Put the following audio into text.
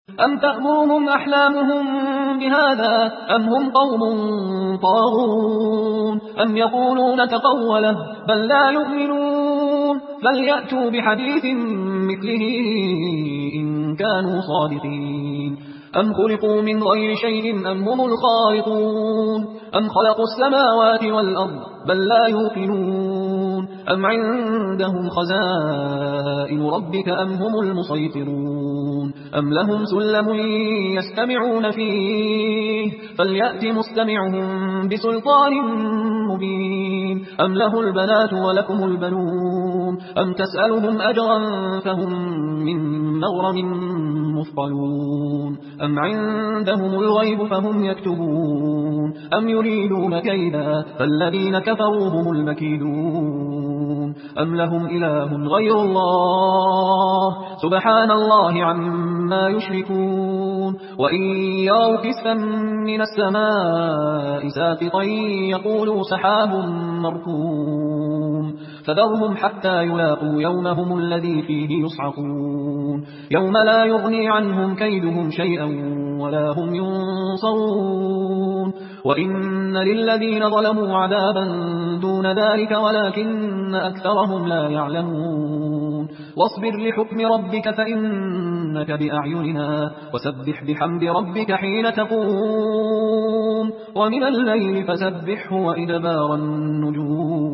أم تأمرهم أحلامهم بهذا أم هم قوم طاغون أم يقولون تقوله بل لا يؤمنون فليأتوا بحديث مثله إن كانوا صادقين أم خلقوا من غير شيء أم هم الخالقون أم خلقوا السماوات والأرض بل لا يوقنون أم عندهم خزائن ربك أم هم المسيطرون أم لهم سلم يستمعون فيه فليأت مستمعهم بسلطان مبين أم له البنات ولكم البنون أم تسألهم أجرا فهم من مغرم مثقلون أم عندهم الغيب فهم يكتبون أم يريدون كيدا فالذين كفروا هم المكيدون أم لهم إله غير الله سبحان الله عما يشركون وإن يروا كسفا من السماء ساقطا يقولوا سحاب مركوم فذرهم حتى يلاقوا يومهم الذي فيه يصعقون يوم لا يغني عنهم كيدهم شيئا ولا هم ينصرون وإن للذين ظلموا عذابا دون ذلك ولكن أكثرهم لا يعلمون واصبر لحكم ربك فإنك بأعيننا وسبح بحمد ربك حين تقوم ومن الليل فسبحه وإدبار النجوم